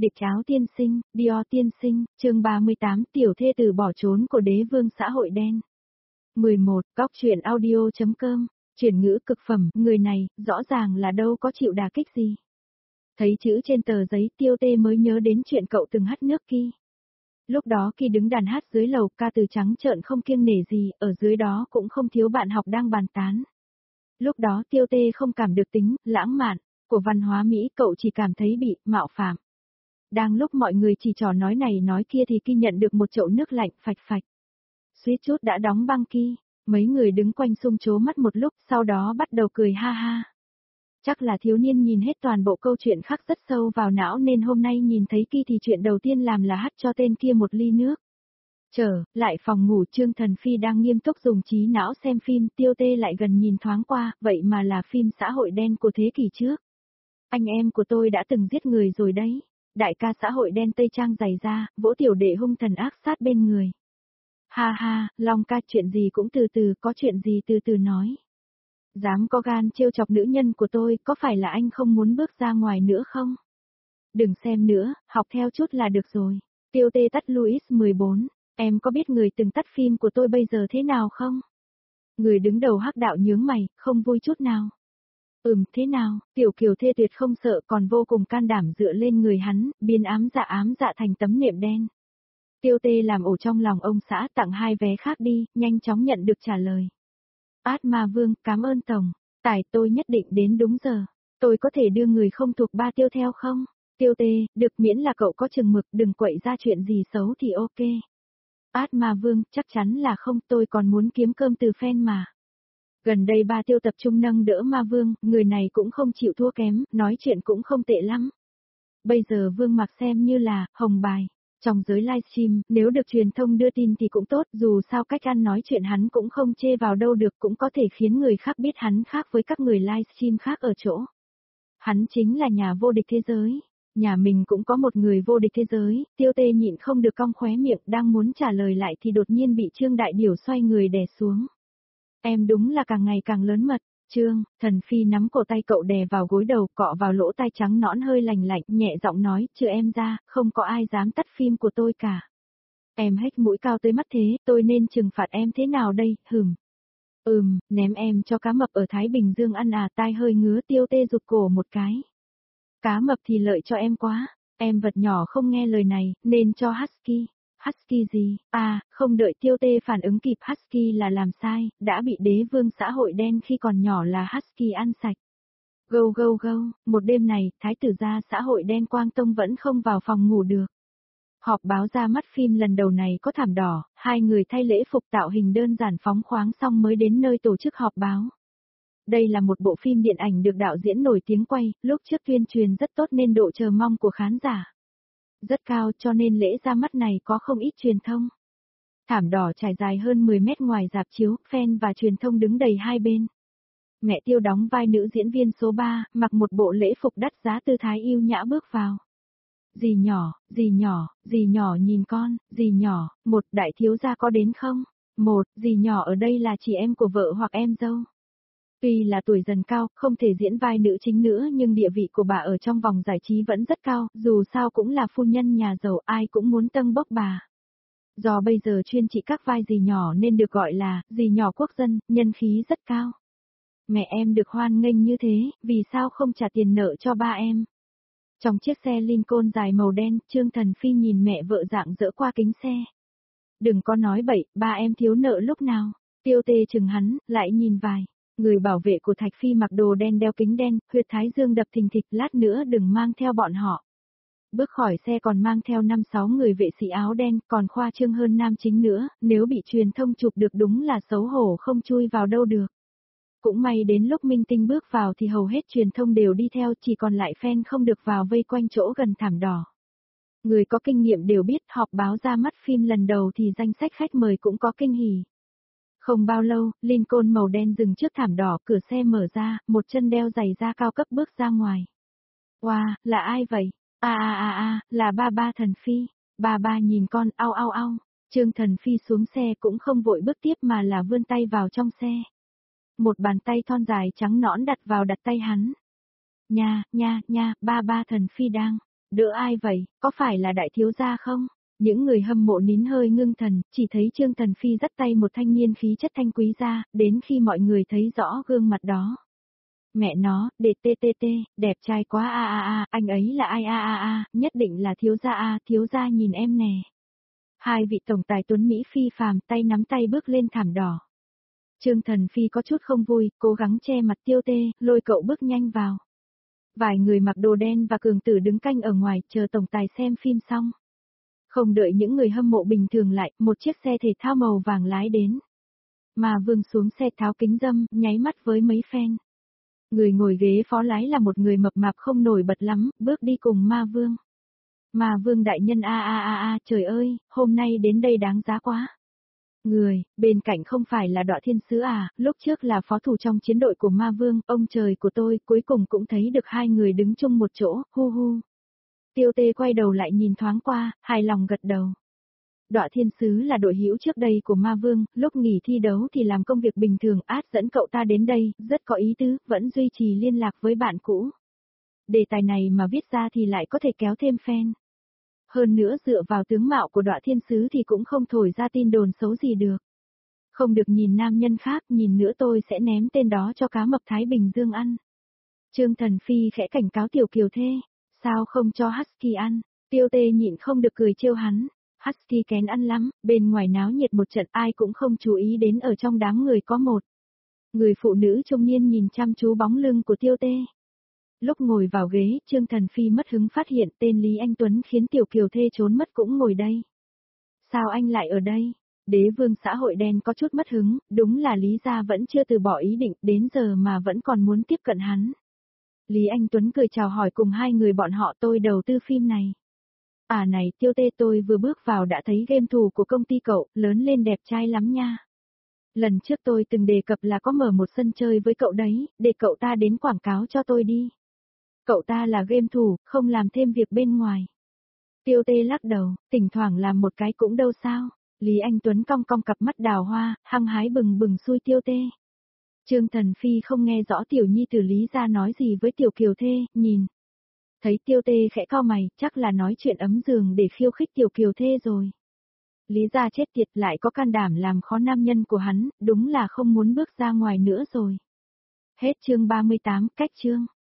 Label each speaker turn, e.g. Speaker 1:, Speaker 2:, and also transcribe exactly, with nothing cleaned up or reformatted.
Speaker 1: Địch áo tiên sinh, Dior tiên sinh, chương ba mươi tám tiểu thê tử bỏ trốn của đế vương xã hội đen. mười một, góc truyện audio.com, chuyển ngữ cực phẩm, người này, rõ ràng là đâu có chịu đả kích gì. Thấy chữ trên tờ giấy Tiêu Tê mới nhớ đến chuyện cậu từng hát nước Ki. Lúc đó Ki đứng đàn hát dưới lầu, ca từ trắng trợn không kiêng nể gì, ở dưới đó cũng không thiếu bạn học đang bàn tán. Lúc đó Tiêu Tê không cảm được tính, lãng mạn, của văn hóa Mỹ, cậu chỉ cảm thấy bị, mạo phạm. Đang lúc mọi người chỉ trò nói này nói kia thì Ki nhận được một chậu nước lạnh, phạch phạch. Suýt chút đã đóng băng Ki, mấy người đứng quanh xung chố mắt một lúc, sau đó bắt đầu cười ha ha. Chắc là thiếu niên nhìn hết toàn bộ câu chuyện khắc rất sâu vào não nên hôm nay nhìn thấy Ki thì chuyện đầu tiên làm là hắt cho tên kia một ly nước. Trở lại phòng ngủ, Trương Thần Phi đang nghiêm túc dùng trí não xem phim, Tiêu Tê lại gần nhìn thoáng qua, vậy mà là phim xã hội đen của thế kỷ trước. Anh em của tôi đã từng giết người rồi đấy. Đại ca xã hội đen tây trang dày ra, vỗ tiểu đệ hung thần ác sát bên người. Ha ha, Long ca, chuyện gì cũng từ từ, có chuyện gì từ từ nói. Dám có gan trêu chọc nữ nhân của tôi, có phải là anh không muốn bước ra ngoài nữa không? Đừng xem nữa, học theo chút là được rồi. Tiêu Tê tắt Louis mười bốn, em có biết người từng tắt phim của tôi bây giờ thế nào không? Người đứng đầu hắc đạo nhướng mày, không vui chút nào. Ừm, thế nào, tiểu kiều thê tuyệt không sợ còn vô cùng can đảm dựa lên người hắn, biến ám dạ ám dạ thành tấm nệm đen. Tiêu Tê làm ổ trong lòng ông xã, tặng hai vé khác đi, nhanh chóng nhận được trả lời. Át Ma Vương, cảm ơn tổng, tài tôi nhất định đến đúng giờ, tôi có thể đưa người không thuộc ba Tiêu theo không? Tiêu Tê, được, miễn là cậu có chừng mực, đừng quậy ra chuyện gì xấu thì ok. Át Ma Vương, chắc chắn là không, tôi còn muốn kiếm cơm từ fan mà. Gần đây ba Tiêu tập trung nâng đỡ Ma Vương, người này cũng không chịu thua kém, nói chuyện cũng không tệ lắm. Bây giờ Vương Mặc xem như là hồng bài. Trong giới livestream, nếu được truyền thông đưa tin thì cũng tốt, dù sao cách ăn nói chuyện hắn cũng không chê vào đâu được, cũng có thể khiến người khác biết hắn khác với các người livestream khác ở chỗ. Hắn chính là nhà vô địch thế giới. Nhà mình cũng có một người vô địch thế giới. Tiêu Tê nhịn không được cong khóe miệng, đang muốn trả lời lại thì đột nhiên bị Trương Đại Điểu xoay người đè xuống. Em đúng là càng ngày càng lớn mật. Trương, Thần Phi nắm cổ tay cậu đè vào gối đầu, cọ vào lỗ tai trắng nõn hơi lành lạnh, nhẹ giọng nói, trừ em ra, không có ai dám tắt phim của tôi cả. Em hếch mũi cao tới mắt thế, tôi nên trừng phạt em thế nào đây, hừm. Ừm, ném em cho cá mập ở Thái Bình Dương ăn à, tai hơi ngứa. Tiêu Tê rụt cổ một cái. Cá mập thì lợi cho em quá, em vật nhỏ không nghe lời này, nên cho Husky. Husky gì? À, không đợi Tiêu Tê phản ứng kịp, Husky là làm sai, đã bị đế vương xã hội đen khi còn nhỏ là Husky ăn sạch. Gâu gâu gâu, một đêm này, thái tử gia xã hội đen Quang Tông vẫn không vào phòng ngủ được. Họp báo ra mắt phim lần đầu này có thảm đỏ, hai người thay lễ phục tạo hình đơn giản phóng khoáng xong mới đến nơi tổ chức họp báo. Đây là một bộ phim điện ảnh được đạo diễn nổi tiếng quay, lúc trước tuyên truyền rất tốt nên độ chờ mong của khán giả rất cao, cho nên lễ ra mắt này có không ít truyền thông. Thảm đỏ trải dài hơn mười mét ngoài rạp chiếu, fan và truyền thông đứng đầy hai bên. Mẹ Tiêu đóng vai nữ diễn viên số ba, mặc một bộ lễ phục đắt giá, tư thái yêu nhã bước vào. Dì nhỏ, dì nhỏ, dì nhỏ nhìn con, dì nhỏ, một đại thiếu gia có đến không? Một, dì nhỏ ở đây là chị em của vợ hoặc em dâu. Tuy là tuổi dần cao, không thể diễn vai nữ chính nữa nhưng địa vị của bà ở trong vòng giải trí vẫn rất cao, dù sao cũng là phu nhân nhà giàu, ai cũng muốn tâng bốc bà. Do bây giờ chuyên trị các vai dì nhỏ nên được gọi là dì nhỏ quốc dân, nhân khí rất cao. Mẹ em được hoan nghênh như thế, vì sao không trả tiền nợ cho ba em? Trong chiếc xe Lincoln dài màu đen, Trương Thần Phi nhìn mẹ vợ rạng rỡ qua kính xe. Đừng có nói bậy, ba em thiếu nợ lúc nào? Tiêu Tê chừng hắn, lại nhìn vài. Người bảo vệ của Thạch Phi mặc đồ đen đeo kính đen, huyệt thái dương đập thình thịch, lát nữa đừng mang theo bọn họ. Bước khỏi xe còn mang theo năm sáu người vệ sĩ áo đen, còn khoa trương hơn nam chính nữa, nếu bị truyền thông chụp được đúng là xấu hổ không chui vào đâu được. Cũng may đến lúc minh tinh bước vào thì hầu hết truyền thông đều đi theo, chỉ còn lại fan không được vào vây quanh chỗ gần thảm đỏ. Người có kinh nghiệm đều biết, họp báo ra mắt phim lần đầu thì danh sách khách mời cũng có kinh hỉ. Không bao lâu, Lincoln màu đen dừng trước thảm đỏ, cửa xe mở ra, một chân đeo giày da cao cấp bước ra ngoài. Wow, là ai vậy? À à à à, là ba ba Thần Phi. Ba ba nhìn con, au au au. Trương Thần Phi xuống xe cũng không vội bước tiếp mà là vươn tay vào trong xe. Một bàn tay thon dài trắng nõn đặt vào đặt tay hắn. Nha, nha, nha, ba ba Thần Phi đang. Đỡ ai vậy, có phải là đại thiếu gia không? Những người hâm mộ nín hơi ngưng thần, chỉ thấy Trương Thần Phi dắt tay một thanh niên khí chất thanh quý ra, đến khi mọi người thấy rõ gương mặt đó. Mẹ nó, đệ tê tê tê, đẹp trai quá a a a, anh ấy là ai a a a, nhất định là thiếu gia a, thiếu gia nhìn em nè. Hai vị tổng tài tuấn Mỹ phi phàm tay nắm tay bước lên thảm đỏ. Trương Thần Phi có chút không vui, cố gắng che mặt Tiêu Tê, lôi cậu bước nhanh vào. Vài người mặc đồ đen và cường tử đứng canh ở ngoài chờ tổng tài xem phim xong. Không đợi những người hâm mộ bình thường lại, một chiếc xe thể thao màu vàng lái đến. Mà Vương xuống xe tháo kính râm, nháy mắt với mấy fan. Người ngồi ghế phó lái là một người mập mạp không nổi bật lắm, bước đi cùng Ma Vương. Ma Vương đại nhân a a a a, trời ơi, hôm nay đến đây đáng giá quá. Người, bên cạnh không phải là Đọa Thiên Sứ à, lúc trước là phó thủ trong chiến đội của Ma Vương, ông trời của tôi, cuối cùng cũng thấy được hai người đứng chung một chỗ, hu hu. Tiêu Tê quay đầu lại nhìn thoáng qua, hài lòng gật đầu. Đọa Thiên Sứ là đội hữu trước đây của Ma Vương, lúc nghỉ thi đấu thì làm công việc bình thường, át dẫn cậu ta đến đây, rất có ý tứ, vẫn duy trì liên lạc với bạn cũ. Đề tài này mà viết ra thì lại có thể kéo thêm fan. Hơn nữa dựa vào tướng mạo của Đọa Thiên Sứ thì cũng không thổi ra tin đồn xấu gì được. Không được nhìn nam nhân khác, nhìn nữa tôi sẽ ném tên đó cho cá mập Thái Bình Dương ăn. Trương Thần Phi khẽ cảnh cáo Tiểu Kiều Thê, sao không cho Husky ăn, Tiêu Tê nhịn không được cười trêu hắn. Husky kén ăn lắm, bên ngoài náo nhiệt một trận ai cũng không chú ý đến ở trong đám người có một. Người phụ nữ trung niên nhìn chăm chú bóng lưng của Tiêu Tê. Lúc ngồi vào ghế, Trương Thần Phi mất hứng phát hiện tên Lý Anh Tuấn khiến Tiểu Kiều Thê trốn mất cũng ngồi đây. Sao anh lại ở đây? Đế vương xã hội đen có chút mất hứng, đúng là Lý gia vẫn chưa từ bỏ ý định, đến giờ mà vẫn còn muốn tiếp cận hắn. Lý Anh Tuấn cười chào hỏi cùng hai người bọn họ tôi đầu tư phim này. À này Tiêu Tê tôi vừa bước vào đã thấy game thủ của công ty cậu, lớn lên đẹp trai lắm nha. Lần trước tôi từng đề cập là có mở một sân chơi với cậu đấy, để cậu ta đến quảng cáo cho tôi đi. Cậu ta là game thủ, không làm thêm việc bên ngoài. Tiêu Tê lắc đầu, thỉnh thoảng làm một cái cũng đâu sao. Lý Anh Tuấn cong cong cặp mắt đào hoa, hăng hái bừng bừng xui Tiêu Tê. Trương Thần Phi không nghe rõ tiểu nhi tử Lý gia nói gì với Tiểu Kiều Thê, nhìn. Thấy Tiêu Tê khẽ cau mày, chắc là nói chuyện ấm giường để khiêu khích Tiểu Kiều Thê rồi. Lý gia chết tiệt lại có can đảm làm khó nam nhân của hắn, đúng là không muốn bước ra ngoài nữa rồi. Hết chương ba mươi tám, cách chương.